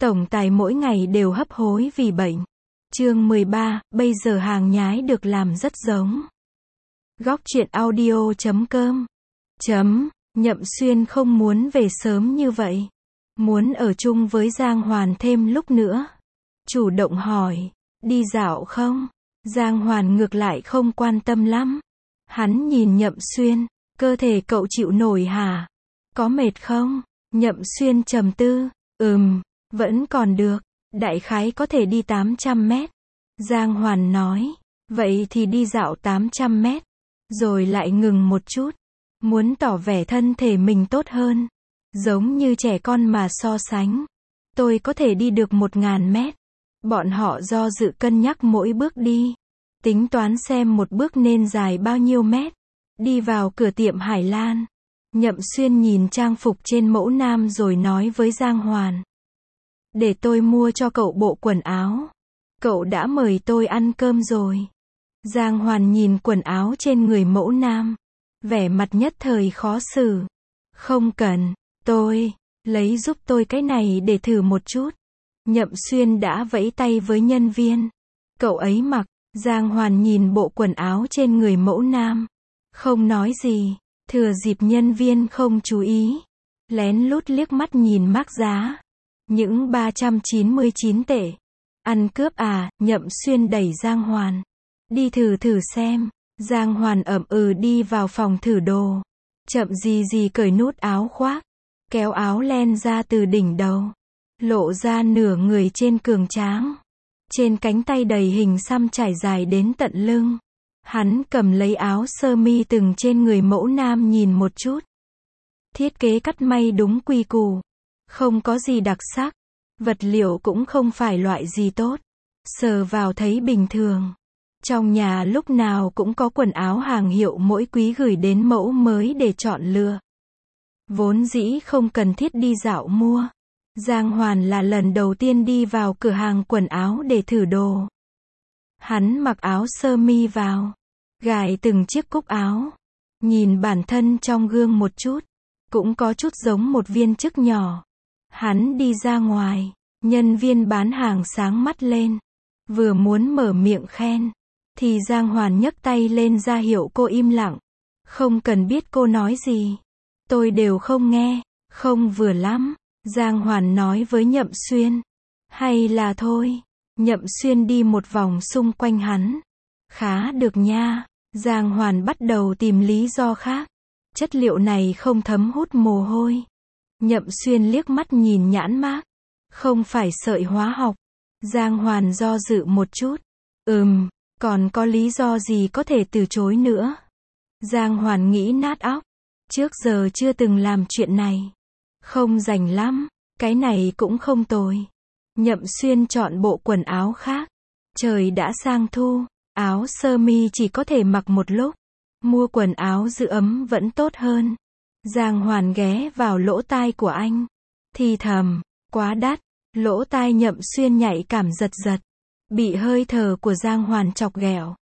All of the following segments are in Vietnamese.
Tổng tài mỗi ngày đều hấp hối vì bệnh. Chương 13, bây giờ hàng nhái được làm rất giống. Góc truyện audio.com. Nhậm Xuyên không muốn về sớm như vậy. Muốn ở chung với Giang Hoàn thêm lúc nữa. Chủ động hỏi, đi dạo không? Giang Hoàn ngược lại không quan tâm lắm. Hắn nhìn Nhậm Xuyên, cơ thể cậu chịu nổi hả? Có mệt không? Nhậm Xuyên trầm tư, vẫn còn được, đại khái có thể đi 800 mét. Giang Hoàn nói, vậy thì đi dạo 800 mét. Rồi lại ngừng một chút, muốn tỏ vẻ thân thể mình tốt hơn. Giống như trẻ con mà so sánh. Tôi có thể đi được 1000 mét. Bọn họ do dự cân nhắc mỗi bước đi. Tính toán xem một bước nên dài bao nhiêu mét. Đi vào cửa tiệm Hải Lan. Nhậm Xuyên nhìn trang phục trên mẫu nam rồi nói với Giang Hoàn. Để tôi mua cho cậu bộ quần áo. Cậu đã mời tôi ăn cơm rồi. Giang Hoàn nhìn quần áo trên người mẫu nam. Vẻ mặt nhất thời khó xử. Không cần, lấy giúp tôi cái này để thử một chút. Nhậm Xuyên đã vẫy tay với nhân viên. Cậu ấy mặc. Giang Hoàn nhìn bộ quần áo trên người mẫu nam. Không nói gì. Thừa dịp nhân viên không chú ý. Lén lút liếc mắt nhìn mác giá. Những 399 tệ. Ăn cướp à? Nhậm Xuyên đẩy Giang Hoàn. Đi thử xem. Giang Hoàn đi vào phòng thử đồ. Chậm gì cởi nút áo khoác. Kéo áo len ra từ đỉnh đầu. Lộ ra nửa người trên cường tráng. Trên cánh tay đầy hình xăm trải dài đến tận lưng. Hắn cầm lấy áo sơ mi từng trên người mẫu nam nhìn một chút. Thiết kế cắt may đúng quy củ. Không có gì đặc sắc. Vật liệu cũng không phải loại gì tốt. Sờ vào thấy bình thường. Trong nhà lúc nào cũng có quần áo hàng hiệu mỗi quý gửi đến mẫu mới để chọn lựa. Vốn dĩ không cần thiết đi dạo mua. Giang Hoàn là lần đầu tiên đi vào cửa hàng quần áo để thử đồ. Hắn mặc áo sơ mi vào. Gài từng chiếc cúc áo. Nhìn bản thân trong gương một chút. Cũng có chút giống một viên chức nhỏ. Hắn đi ra ngoài. Nhân viên bán hàng sáng mắt lên. Vừa muốn mở miệng khen. Thì Giang Hoàn nhấc tay lên ra hiệu cô im lặng. Không cần biết cô nói gì. Tôi đều không nghe. Không vừa lắm. Giang Hoàn nói với Nhậm Xuyên. Hay là thôi. Nhậm Xuyên đi một vòng xung quanh hắn. Khá được nha. Giang Hoàn bắt đầu tìm lý do khác. Chất liệu này không thấm hút mồ hôi. Nhậm Xuyên liếc mắt nhìn nhãn mác. Không phải sợi hóa học. Giang Hoàn do dự một chút. Còn có lý do gì có thể từ chối nữa? Giang Hoàn nghĩ nát óc. Trước giờ chưa từng làm chuyện này. Không rành lắm. Cái này cũng không tồi. Nhậm Xuyên chọn bộ quần áo khác. Trời đã sang thu. Áo sơ mi chỉ có thể mặc một lúc. Mua quần áo giữ ấm vẫn tốt hơn. Giang Hoàn ghé vào lỗ tai của anh. Thì thầm, quá đắt. Lỗ tai Nhậm Xuyên nhạy cảm giật. Bị hơi thở của Giang Hoàn chọc ghẹo.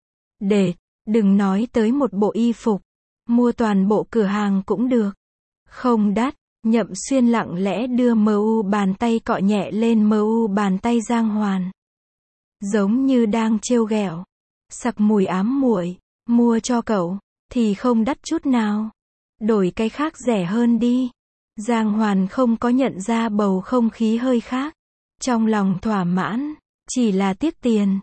Đừng nói tới một bộ y phục. Mua toàn bộ cửa hàng cũng được. Không đắt. Nhậm Xuyên lặng lẽ đưa bàn tay cọ nhẹ lên bàn tay Giang Hoàn. Giống như đang trêu ghẹo. Sặc mùi ám muội. Mua cho cậu. Thì không đắt chút nào. Đổi cái khác rẻ hơn đi. Giang Hoàn không có nhận ra bầu không khí hơi khác. Trong lòng thỏa mãn. Chỉ là tiếc tiền.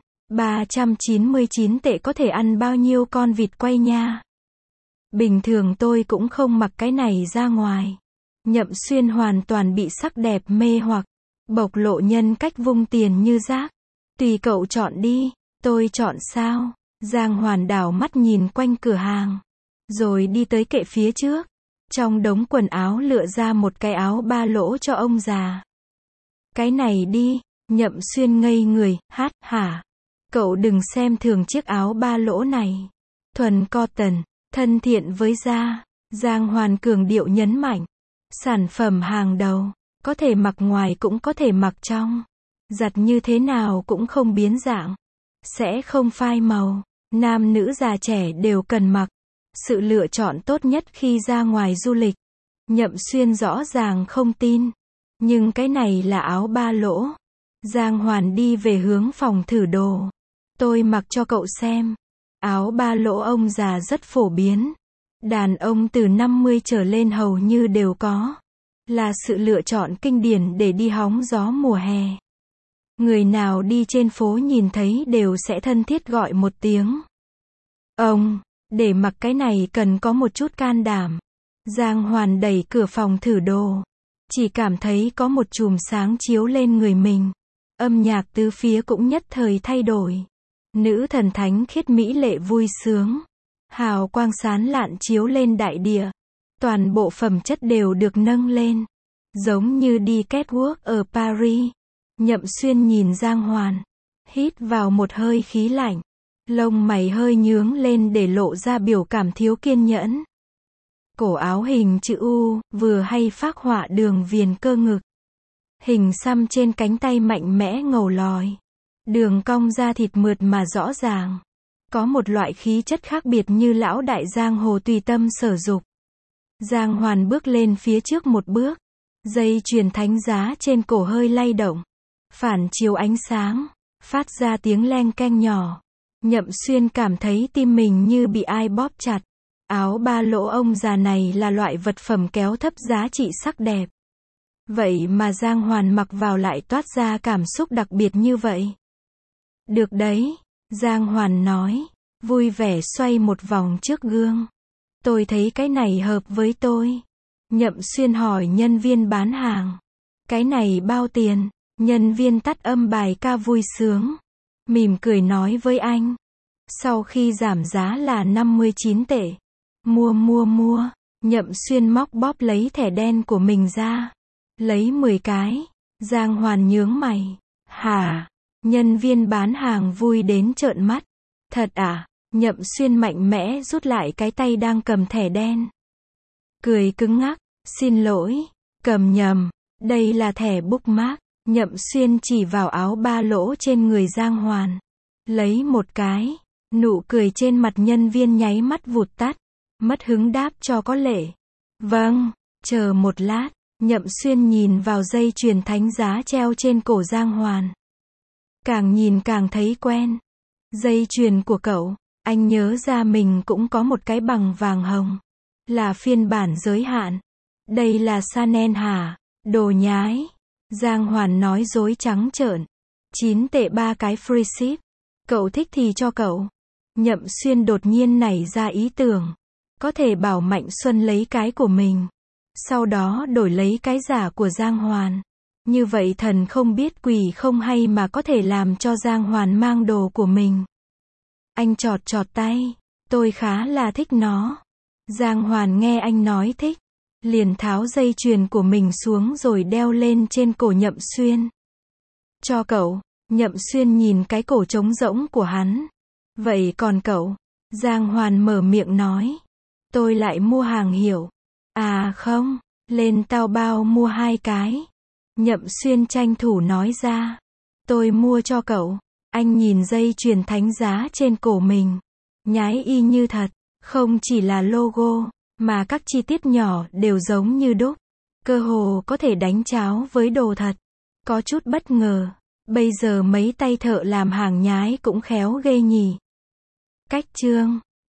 399 tệ có thể ăn bao nhiêu con vịt quay nha. Bình thường tôi cũng không mặc cái này ra ngoài. Nhậm Xuyên hoàn toàn bị sắc đẹp mê hoặc. Bộc lộ nhân cách vung tiền như rác. Tùy cậu chọn đi. Tôi chọn sao? Giang Hoàn đảo mắt nhìn quanh cửa hàng. Rồi đi tới kệ phía trước. Trong đống quần áo lựa ra một cái áo 3 lỗ cho ông già. Cái này đi. Nhậm Xuyên ngây người. Hả? Cậu đừng xem thường chiếc áo 3 lỗ này. Thuần cotton. Thân thiện với da. Giang Hoàn cường điệu nhấn mạnh. Sản phẩm hàng đầu. Có thể mặc ngoài cũng có thể mặc trong. Giặt như thế nào cũng không biến dạng. Sẽ không phai màu. Nam nữ già trẻ đều cần mặc. Sự lựa chọn tốt nhất khi ra ngoài du lịch. Nhậm Xuyên rõ ràng không tin. Nhưng cái này là áo ba lỗ. Giang Hoàn đi về hướng phòng thử đồ. Tôi mặc cho cậu xem. Áo ba lỗ ông già rất phổ biến. Đàn ông từ 50 trở lên hầu như đều có. Là sự lựa chọn kinh điển để đi hóng gió mùa hè. Người nào đi trên phố nhìn thấy đều sẽ thân thiết gọi một tiếng. Ông, để mặc cái này cần có một chút can đảm. Giang Hoàn đẩy cửa phòng thử đồ. Chỉ cảm thấy có một chùm sáng chiếu lên người mình. Âm nhạc tứ phía cũng nhất thời thay đổi. Nữ thần thánh khiết mỹ lệ vui sướng. Hào quang sáng lạn chiếu lên đại địa. Toàn bộ phẩm chất đều được nâng lên. Giống như đi catwalk ở Paris. Nhậm Xuyên nhìn Giang Hoàn. Hít vào một hơi khí lạnh. Lông mày hơi nhướng lên để lộ ra biểu cảm thiếu kiên nhẫn. Cổ áo hình chữ U, vừa hay phác họa đường viền cơ ngực. Hình xăm trên cánh tay mạnh mẽ ngầu lòi. Đường cong da thịt mượt mà rõ ràng. Có một loại khí chất khác biệt như lão đại giang hồ tùy tâm sở dục. Giang Hoàn bước lên phía trước một bước. Dây chuyền thánh giá trên cổ hơi lay động. Phản chiếu ánh sáng. Phát ra tiếng leng keng nhỏ. Nhậm Xuyên cảm thấy tim mình như bị ai bóp chặt. Áo ba lỗ ông già này là loại vật phẩm kéo thấp giá trị sắc đẹp. Vậy mà Giang Hoàn mặc vào lại toát ra cảm xúc đặc biệt như vậy. Được đấy, Giang Hoàn nói, vui vẻ xoay một vòng trước gương. Tôi thấy cái này hợp với tôi. Nhậm Xuyên hỏi nhân viên bán hàng. Cái này bao tiền? Nhân viên tắt âm bài ca vui sướng. Mỉm cười nói với anh. Sau khi giảm giá là 59 tệ. Mua. Nhậm Xuyên móc bóp lấy thẻ đen của mình ra. Lấy 10 cái. Giang Hoàn nhướng mày. Hả? Nhân viên bán hàng vui đến trợn mắt. Thật à? Nhậm Xuyên mạnh mẽ rút lại cái tay đang cầm thẻ đen. Cười cứng ngắc. Xin lỗi. Cầm nhầm. Đây là thẻ bookmark. Nhậm Xuyên chỉ vào áo ba lỗ trên người Giang Hoàn. Lấy một cái. Nụ cười trên mặt nhân viên nháy mắt vụt tắt. Mất hứng đáp cho có lệ. Vâng, chờ một lát. Nhậm Xuyên nhìn vào dây chuyền thánh giá treo trên cổ Giang Hoàn. Càng nhìn càng thấy quen. Dây chuyền của cậu, anh nhớ ra mình cũng có một cái bằng vàng hồng. Là phiên bản giới hạn. Đây là Chanel hả? Đồ nhái. Giang Hoàn nói dối trắng trợn. 9 tệ 3 cái free ship. Cậu thích thì cho cậu. Nhậm Xuyên đột nhiên nảy ra ý tưởng. Có thể bảo Mạnh Xuân lấy cái của mình. Sau đó đổi lấy cái giả của Giang Hoàn. Như vậy thần không biết quỷ không hay mà có thể làm cho Giang Hoàn mang đồ của mình. Anh chọt tay. Tôi khá là thích nó. Giang Hoàn nghe anh nói thích. Liền tháo dây chuyền của mình xuống rồi đeo lên trên cổ Nhậm Xuyên. Cho cậu. Nhậm Xuyên nhìn cái cổ trống rỗng của hắn. Vậy còn cậu? Giang Hoàn mở miệng nói. Tôi lại mua hàng hiệu. À không, lên Taobao mua 2 cái. Nhậm Xuyên tranh thủ nói ra. Tôi mua cho cậu. Anh nhìn dây chuyền thánh giá trên cổ mình. Nhái y như thật. Không chỉ là logo, mà các chi tiết nhỏ đều giống như đúc. Cơ hồ có thể đánh tráo với đồ thật. Có chút bất ngờ. Bây giờ mấy tay thợ làm hàng nhái cũng khéo ghê nhỉ. Cách chương